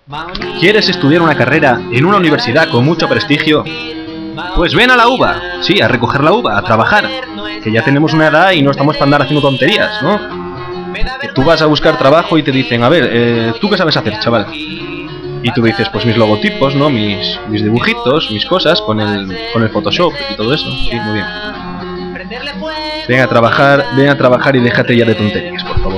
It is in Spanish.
¿Quieres estudiar una carrera en una universidad con mucho prestigio? Pues ven a la UBA, sí, a recoger la uva, a trabajar. Que ya tenemos una edad y no estamos para andar haciendo tonterías, ¿no? Que tú vas a buscar trabajo y te dicen, a ver, ¿tú qué sabes hacer, chaval? Y tú dices, pues mis logotipos, ¿no? Mis dibujitos, mis cosas, con el Photoshop y todo eso. Sí, muy bien. Ven a trabajar y déjate ya de tonterías, por favor.